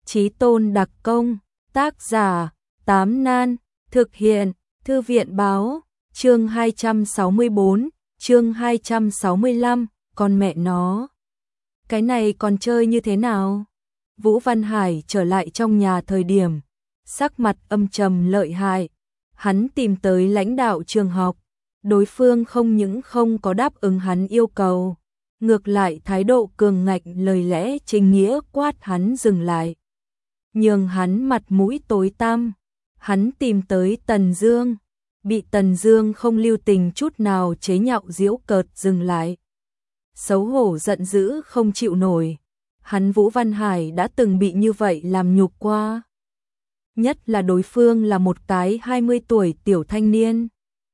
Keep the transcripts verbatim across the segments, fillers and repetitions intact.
Chí Tôn đặc công, tác giả, Tám Nan, thực hiện, Thư viện báo, chương hai trăm sáu mươi tư, chương hai trăm sáu mươi lăm, con mẹ nó. Cái này còn chơi như thế nào? Vũ Văn Hải trở lại trong nhà thời điểm, sắc mặt âm trầm lợi hại. Hắn tìm tới lãnh đạo trường học, đối phương không những không có đáp ứng hắn yêu cầu, ngược lại thái độ cường ngạnh lời lẽ chính nghĩa quát hắn dừng lại. Nhường hắn mặt mũi tối tăm, hắn tìm tới Tần Dương, bị Tần Dương không lưu tình chút nào chế nhạo giễu cợt dừng lại. Xấu hổ giận dữ không chịu nổi, hắn Vũ Văn Hải đã từng bị như vậy làm nhục qua. Nhất là đối phương là một cái hai mươi tuổi tiểu thanh niên.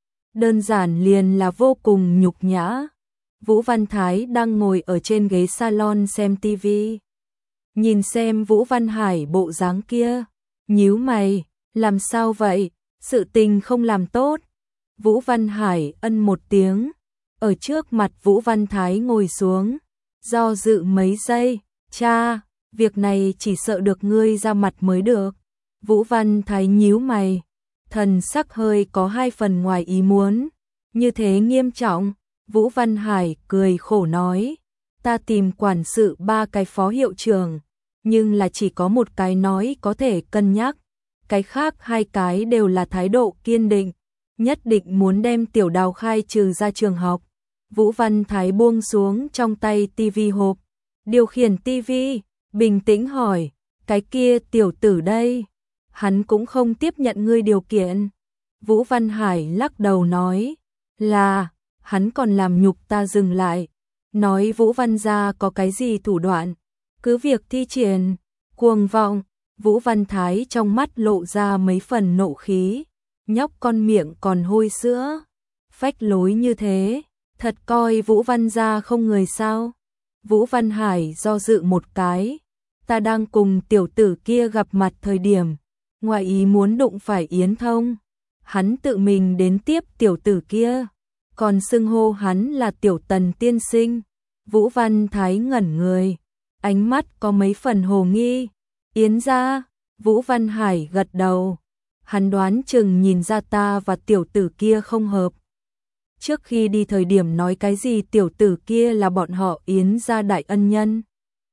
Đơn giản liền là vô cùng nhục nhã. Vũ Văn Thái đang ngồi ở trên ghế salon xem tivi. Nhìn xem Vũ Văn Hải bộ dáng kia, nhíu mày, làm sao vậy, sự tình không làm tốt. Vũ Văn Hải ân một tiếng, ở trước mặt Vũ Văn Thái ngồi xuống, do dự mấy giây, cha, việc này chỉ sợ được ngươi ra mặt mới được. Vũ Văn Thái nhíu mày, thần sắc hơi có hai phần ngoài ý muốn, như thế nghiêm trọng. Vũ Văn Hải cười khổ nói, ta tìm quản sự ba cái phó hiệu trưởng, nhưng là chỉ có một cái nói có thể cân nhắc, cái khác hai cái đều là thái độ kiên định, nhất định muốn đem Tiểu Đào khai trừ ra trường học. Vũ Văn Thái buông xuống trong tay tivi hộp, điều khiển tivi, bình tĩnh hỏi, cái kia tiểu tử đây, hắn cũng không tiếp nhận ngươi điều kiện. Vũ Văn Hải lắc đầu nói, là, hắn còn làm nhục ta dừng lại, nói Vũ Văn gia có cái gì thủ đoạn, cứ việc thi triển, cuồng vọng. Vũ Văn Thái trong mắt lộ ra mấy phần nộ khí, nhóc con miệng còn hôi sữa, phách lối như thế, thật coi Vũ Văn gia không người sao. Vũ Văn Hải do dự một cái, ta đang cùng tiểu tử kia gặp mặt thời điểm, ngoài ý muốn đụng phải Yến Thông, hắn tự mình đến tiếp tiểu tử kia, còn xưng hô hắn là tiểu Tần tiên sinh. Vũ Văn Thái ngẩn người, ánh mắt có mấy phần hồ nghi. Yến gia, Vũ Văn Hải gật đầu, hắn đoán chừng nhìn ra ta và tiểu tử kia không hợp. Trước khi đi thời điểm nói cái gì tiểu tử kia là bọn họ Yến gia đại ân nhân.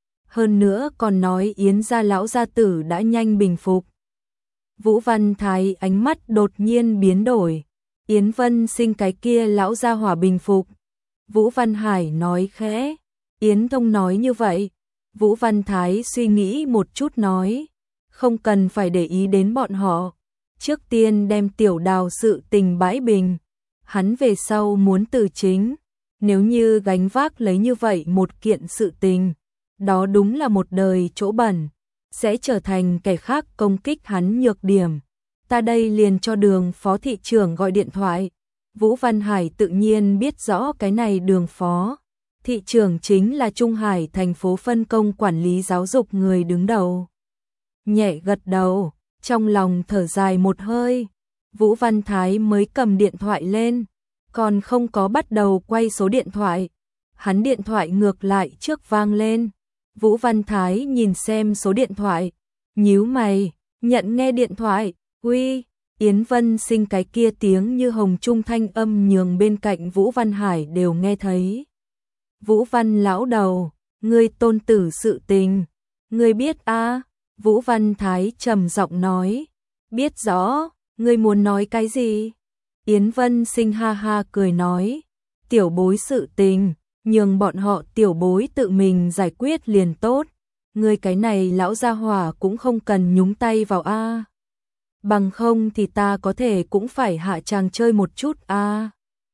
Hơn nữa còn nói Yến gia lão gia tử đã nhanh bình phục. Vũ Văn Thái ánh mắt đột nhiên biến đổi, Yến Vân Sinh cái kia lão gia hỏa bình phục. Vũ Văn Hải nói khẽ, Yến Thông nói như vậy. Vũ Văn Thái suy nghĩ một chút nói, không cần phải để ý đến bọn họ, trước tiên đem Tiểu Đào sự tình bãi bình, hắn về sau muốn từ chính, nếu như gánh vác lấy như vậy một kiện sự tình, đó đúng là một đời chỗ bẩn, sẽ trở thành kẻ khác công kích hắn nhược điểm. Ta đây liền cho Đường phó thị trưởng gọi điện thoại. Vũ Văn Hải tự nhiên biết rõ cái này Đường phó thị trưởng chính là Trung Hải thành phố phân công quản lý giáo dục người đứng đầu. Nhẹ gật đầu, trong lòng thở dài một hơi, Vũ Văn Thái mới cầm điện thoại lên, còn không có bắt đầu quay số điện thoại. Hắn điện thoại ngược lại trước vang lên, Vũ Văn Thái nhìn xem số điện thoại, nhíu mày, nhận nghe điện thoại, uy, Yến Vân Sinh cái kia tiếng như hồng trung thanh âm nhường bên cạnh Vũ Văn Hải đều nghe thấy. Vũ Văn lão đầu, ngươi tôn tử sự tình, ngươi biết a? À? Vũ Văn Thái trầm giọng nói, biết rõ, ngươi muốn nói cái gì? Yến Vân Sinh ha ha cười nói, tiểu bối sự tình, nhường bọn họ tiểu bối tự mình giải quyết liền tốt, ngươi cái này lão gia hỏa cũng không cần nhúng tay vào a. À. Bằng không thì ta có thể cũng phải hạ chàng chơi một chút a. À.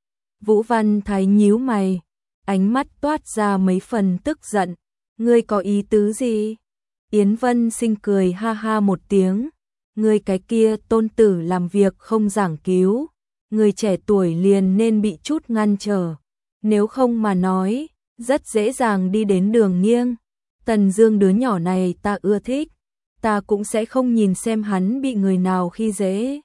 Vũ Văn Thái nhíu mày, ánh mắt toát ra mấy phần tức giận, ngươi có ý tứ gì? Yến Vân Sinh cười ha ha một tiếng, ngươi cái kia tôn tử làm việc không giảng cứu, người trẻ tuổi liền nên bị chút ngăn trở, nếu không mà nói, rất dễ dàng đi đến đường nghiêng. Tần Dương đứa nhỏ này ta ưa thích, ta cũng sẽ không nhìn xem hắn bị người nào khi dễ.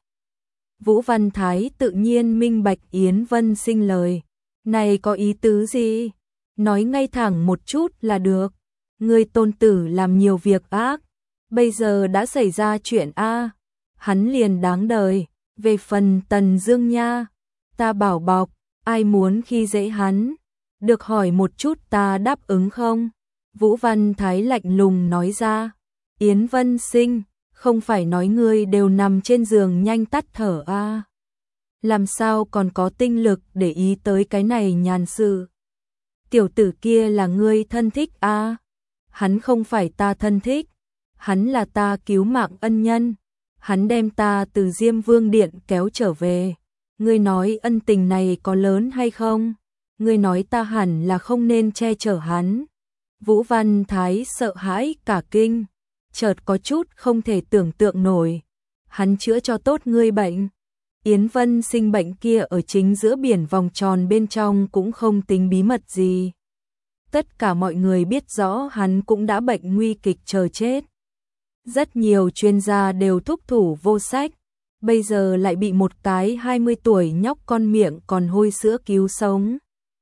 Vũ Văn Thái tự nhiên minh bạch Yến Vân Sinh lời, này có ý tứ gì? Nói ngay thẳng một chút là được. Ngươi tôn tử làm nhiều việc ác, bây giờ đã xảy ra chuyện a, hắn liền đáng đời. Về phần Tần Dương nha, ta bảo bọc, ai muốn khi dễ hắn, được hỏi một chút ta đáp ứng không? Vũ Văn Thái lạnh lùng nói ra. Yến Vân Sinh, không phải nói ngươi đều nằm trên giường nhanh tắt thở a, làm sao còn có tinh lực để ý tới cái này nhàn sự? Tiểu tử kia là ngươi thân thích a? Hắn không phải ta thân thích, hắn là ta cứu mạng ân nhân, hắn đem ta từ Diêm Vương Điện kéo trở về. Ngươi nói ân tình này có lớn hay không? Ngươi nói ta hẳn là không nên che chở hắn. Vũ Văn Thái sợ hãi cả kinh, chợt có chút không thể tưởng tượng nổi. Hắn chữa cho tốt ngươi bệnh. Yến Vân Sinh bệnh kia ở chính giữa biển vòng tròn bên trong cũng không tính bí mật gì. Tất cả mọi người biết rõ hắn cũng đã bệnh nguy kịch chờ chết. Rất nhiều chuyên gia đều thúc thủ vô sách, bây giờ lại bị một cái hai mươi tuổi nhóc con miệng còn hôi sữa cứu sống.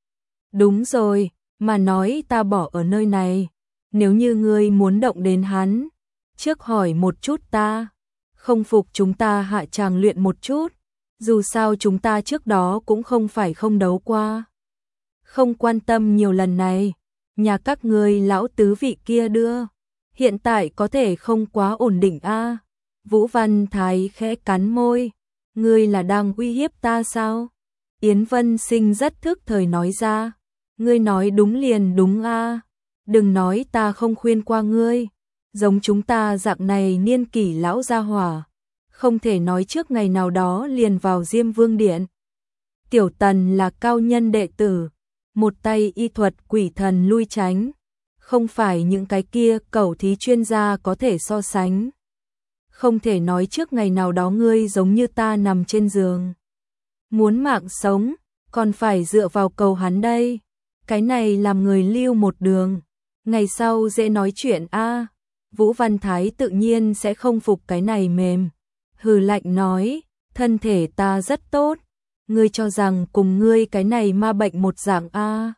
Đúng rồi, mà nói ta bỏ ở nơi này, nếu như ngươi muốn động đến hắn, trước hỏi một chút ta, không phục chúng ta hạ tràng luyện một chút, dù sao chúng ta trước đó cũng không phải không đấu qua. Không quan tâm nhiều lần này, nhà các ngươi lão tứ vị kia đưa, hiện tại có thể không quá ổn định a. Vũ Văn Thái khẽ cắn môi, ngươi là đang uy hiếp ta sao? Yến Vân Sinh rất thức thời nói ra, ngươi nói đúng liền đúng a, đừng nói ta không khuyên qua ngươi, giống chúng ta dạng này niên kỷ lão gia hỏa, không thể nói trước ngày nào đó liền vào Diêm Vương Điện. Tiểu Tần là cao nhân đệ tử, một tay y thuật quỷ thần lui tránh, không phải những cái kia cẩu thí chuyên gia có thể so sánh. Không thể nói trước ngày nào đó ngươi giống như ta nằm trên giường, muốn mạng sống, còn phải dựa vào cầu hắn đây. Cái này làm người lưu một đường, ngày sau dễ nói chuyện a. Vũ Văn Thái tự nhiên sẽ không phục cái này mềm, hừ lạnh nói, thân thể ta rất tốt, ngươi cho rằng cùng ngươi cái này ma bệnh một dạng a.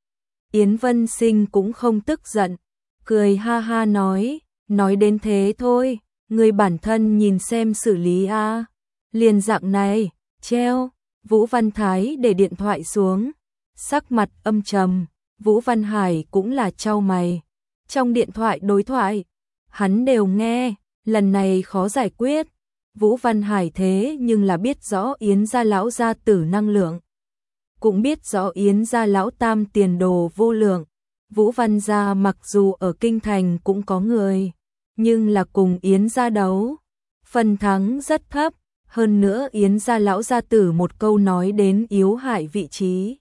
Yến Vân Sinh cũng không tức giận, cười ha ha nói, nói đến thế thôi, ngươi bản thân nhìn xem xử lý a. Liền dạng này, treo. Vũ Văn Thái để điện thoại xuống, sắc mặt âm trầm. Vũ Văn Hải cũng là chau mày. Trong điện thoại đối thoại, hắn đều nghe, lần này khó giải quyết. Vũ Văn Hải thế nhưng là biết rõ Yến gia lão gia tử năng lượng, cũng biết rõ Yến gia lão tam tiền đồ vô lượng. Vũ Văn gia mặc dù ở kinh thành cũng có người, nhưng là cùng Yến gia đấu, phần thắng rất thấp. Hơn nữa Yến gia lão gia tử một câu nói đến yếu hại vị trí.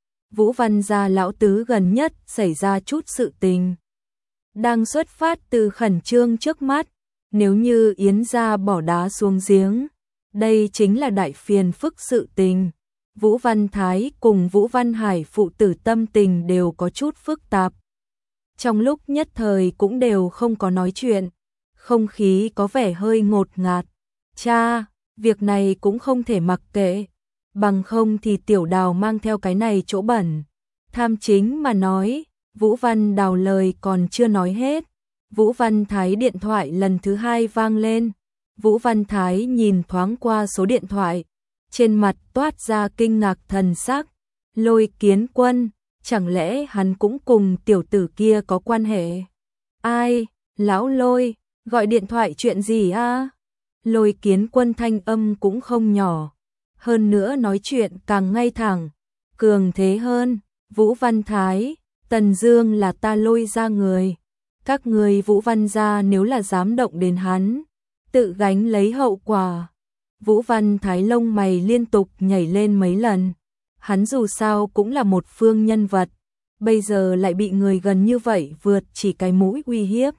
Vũ Văn gia lão tứ gần nhất xảy ra chút sự tình, đang xuất phát từ khẩn trương trước mắt. Nếu như Yến gia bỏ đá xuống giếng, đây chính là đại phiền phức sự tình. Vũ Văn Thái cùng Vũ Văn Hải phụ tử tâm tình đều có chút phức tạp. Trong lúc nhất thời cũng đều không có nói chuyện, không khí có vẻ hơi ngột ngạt. Cha, việc này cũng không thể mặc kệ, bằng không thì Tiểu Đào mang theo cái này chỗ bẩn. Tham chính mà nói, Vũ Văn Đào lời còn chưa nói hết. Vũ Văn Thái điện thoại lần thứ hai vang lên. Vũ Văn Thái nhìn thoáng qua số điện thoại, trên mặt toát ra kinh ngạc thần sắc. Lôi Kiến Quân, chẳng lẽ hắn cũng cùng tiểu tử kia có quan hệ? Ai, lão Lôi, gọi điện thoại chuyện gì a? Lôi Kiến Quân thanh âm cũng không nhỏ, hơn nữa nói chuyện càng ngay thẳng, cường thế hơn. Vũ Văn Thái, Tần Dương là ta Lôi ra người, các người Vũ Văn gia nếu là dám động đến hắn, tự gánh lấy hậu quả. Vũ Văn Thái lông mày liên tục nhảy lên mấy lần, hắn dù sao cũng là một phương nhân vật, bây giờ lại bị người gần như vậy vượt chỉ cái mũi uy hiếp.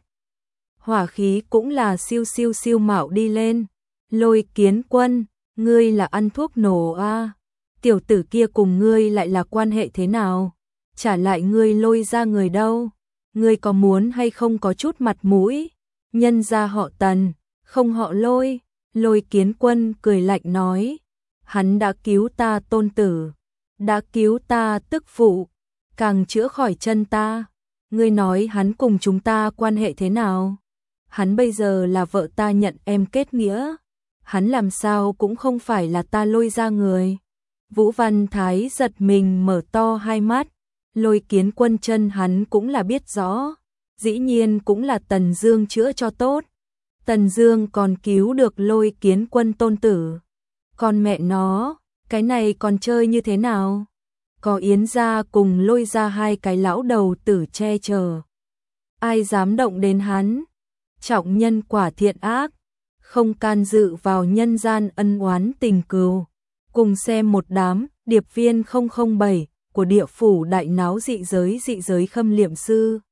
Hỏa khí cũng là siêu siêu siêu mạo đi lên. Lôi Kiến Quân, ngươi là ăn thuốc nổ a? Tiểu tử kia cùng ngươi lại là quan hệ thế nào? Trả lại ngươi Lôi ra người đâu? Ngươi có muốn hay không có chút mặt mũi? Nhân gia họ Tần, không họ Lôi. Lôi Kiến Quân cười lạnh nói, hắn đã cứu ta tôn tử, đã cứu ta tức phụ, càng chữa khỏi chân ta. Ngươi nói hắn cùng chúng ta quan hệ thế nào? hắn bây giờ là vợ ta nhận em kết nghĩa, hắn làm sao cũng không phải là ta lôi ra người. Vũ Văn Thái giật mình mở to hai mắt, Lôi Kiến Quân chân hắn cũng là biết rõ, dĩ nhiên cũng là Tần Dương chữa cho tốt. Tần Dương còn cứu được Lôi Kiến Quân tôn tử. Còn mẹ nó, cái này còn chơi như thế nào? Có Yến gia cùng Lôi gia hai cái lão đầu tử che chở, ai dám động đến hắn? Trọng nhân quả thiện ác, không can dự vào nhân gian ân oán tình cừu. Cùng xem một đám điệp viên không không bảy của địa phủ đại náo dị giới dị giới khâm liệm sư.